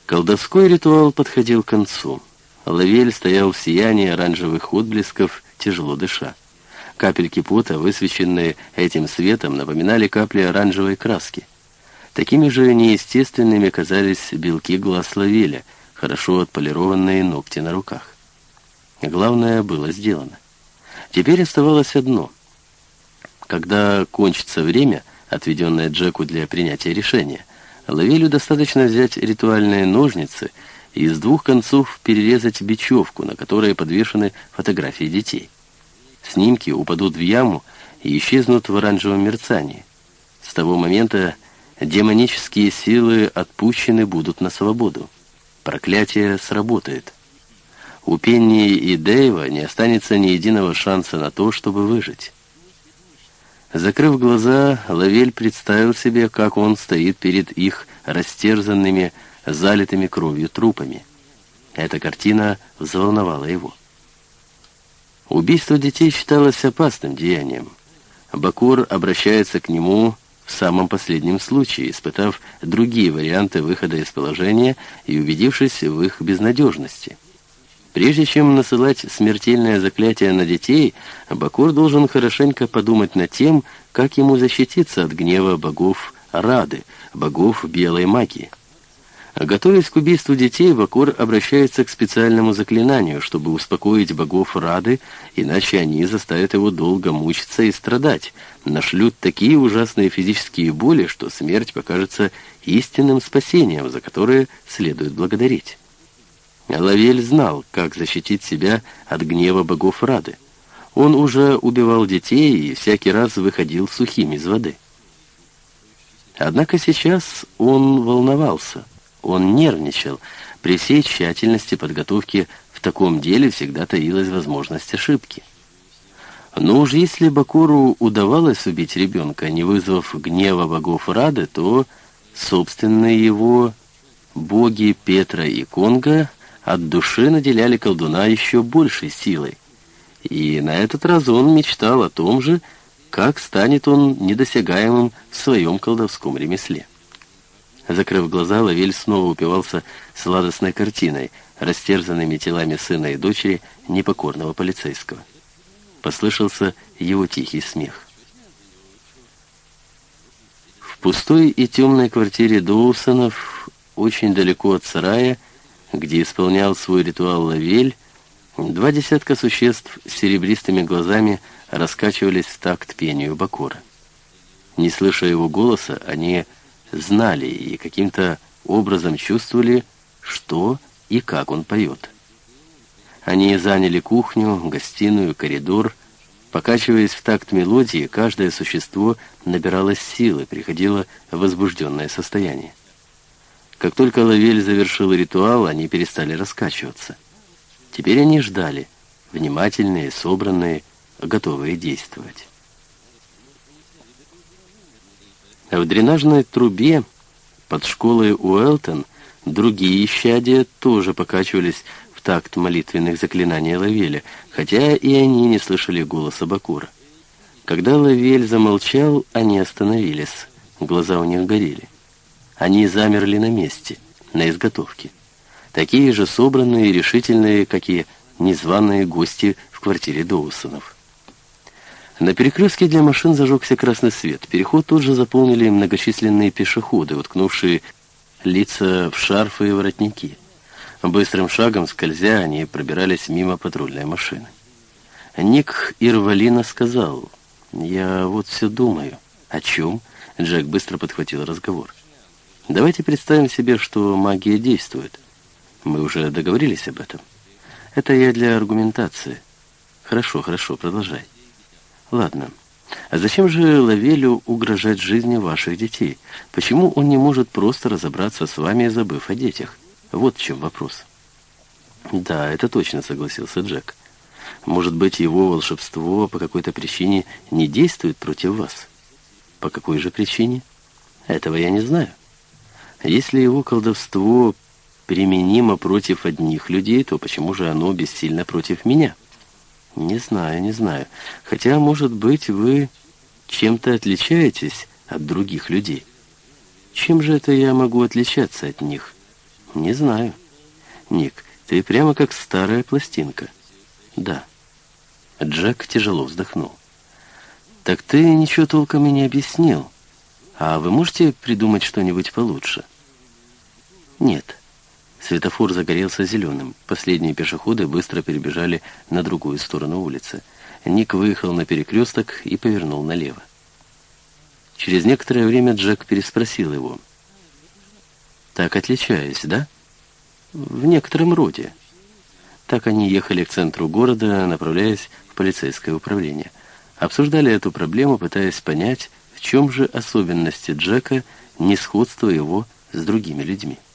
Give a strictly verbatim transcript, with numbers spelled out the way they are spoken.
Колдовской ритуал подходил к концу. Лавель стоял в сиянии оранжевых отблесков, тяжело дыша. Капельки пота, высвеченные этим светом, напоминали капли оранжевой краски. Такими же неестественными казались белки глаз Лавеля, хорошо отполированные ногти на руках. Главное было сделано. Теперь оставалось одно. Когда кончится время, отведенное Джеку для принятия решения, Лавелю достаточно взять ритуальные ножницы и с двух концов перерезать бечевку, на которой подвешены фотографии детей. Снимки упадут в яму и исчезнут в оранжевом мерцании. С того момента демонические силы отпущены будут на свободу. Проклятие сработает. У Пенни и Дэйва не останется ни единого шанса на то, чтобы выжить. Закрыв глаза, Лавель представил себе, как он стоит перед их растерзанными, залитыми кровью трупами. Эта картина взволновала его. Убийство детей считалось опасным деянием. Бакур обращается к нему в самом последнем случае, испытав другие варианты выхода из положения и убедившись в их безнадежности. Прежде чем насылать смертельное заклятие на детей, Бакур должен хорошенько подумать над тем, как ему защититься от гнева богов Рады, богов белой магии. Готовясь к убийству детей, Бакур обращается к специальному заклинанию, чтобы успокоить богов Рады, иначе они заставят его долго мучиться и страдать, нашлют такие ужасные физические боли, что смерть покажется истинным спасением, за которое следует благодарить. Лавель знал, как защитить себя от гнева богов Рады. Он уже убивал детей и всякий раз выходил сухим из воды. Однако сейчас он волновался, он нервничал. При всей тщательности подготовки в таком деле всегда таилась возможность ошибки. Но уж если Бакуру удавалось убить ребенка, не вызвав гнева богов Рады, то собственные его боги Петра и Конга от души наделяли колдуна еще большей силой. И на этот раз он мечтал о том же, как станет он недосягаемым в своем колдовском ремесле. Закрыв глаза, Лавель снова упивался сладостной картиной, растерзанными телами сына и дочери непокорного полицейского. Послышался его тихий смех. В пустой и темной квартире Доусонов, очень далеко от сарая, где исполнял свой ритуал Лавель, два десятка существ с серебристыми глазами раскачивались в такт пению Бакура. Не слыша его голоса, они знали и каким-то образом чувствовали, что и как он поет. Они заняли кухню, гостиную, коридор. Покачиваясь в такт мелодии, каждое существо набиралось силы, приходило в возбужденное состояние. Как только Лавель завершил ритуал, они перестали раскачиваться. Теперь они ждали, внимательные, собранные, готовые действовать. В дренажной трубе под школой Уэлтон другие исчадия тоже покачивались в такт молитвенных заклинаний Лавеля, хотя и они не слышали голоса Бакура. Когда Лавель замолчал, они остановились, глаза у них горели. Они замерли на месте, на изготовке. Такие же собранные и решительные, как и незваные гости в квартире Доусонов. На перекрестке для машин зажегся красный свет. Переход тут же заполнили многочисленные пешеходы, уткнувшие лица в шарфы и воротники. Быстрым шагом, скользя, они пробирались мимо патрульной машины. Ник Ирвалина сказал: «Я вот все думаю». «О чем?» Джек быстро подхватил разговор. «Давайте представим себе, что магия действует. Мы уже договорились об этом. Это я для аргументации». «Хорошо, хорошо, продолжай». «Ладно. А зачем же Лавелю угрожать жизни ваших детей? Почему он не может просто разобраться с вами, забыв о детях? Вот в чем вопрос». «Да, это точно», — согласился Джек. «Может быть, его волшебство по какой-то причине не действует против вас?» «По какой же причине?» «Этого я не знаю. Если его колдовство применимо против одних людей, то почему же оно бессильно против меня?» «Не знаю, не знаю. Хотя, может быть, вы чем-то отличаетесь от других людей». «Чем же это я могу отличаться от них?» Не знаю. Ник, ты прямо как старая пластинка. Да. Джек тяжело вздохнул. Так ты ничего толком и не объяснил. А вы можете придумать что-нибудь получше? Нет. Светофор загорелся зеленым. Последние пешеходы быстро перебежали на другую сторону улицы. Ник выехал на перекресток и повернул налево. Через некоторое время Джек переспросил его. «Так отличаюсь, да?» «В некотором роде». Так они ехали к центру города, направляясь в полицейское управление. Обсуждали эту проблему, пытаясь понять, в чем же особенности Джека, несходство его с другими людьми.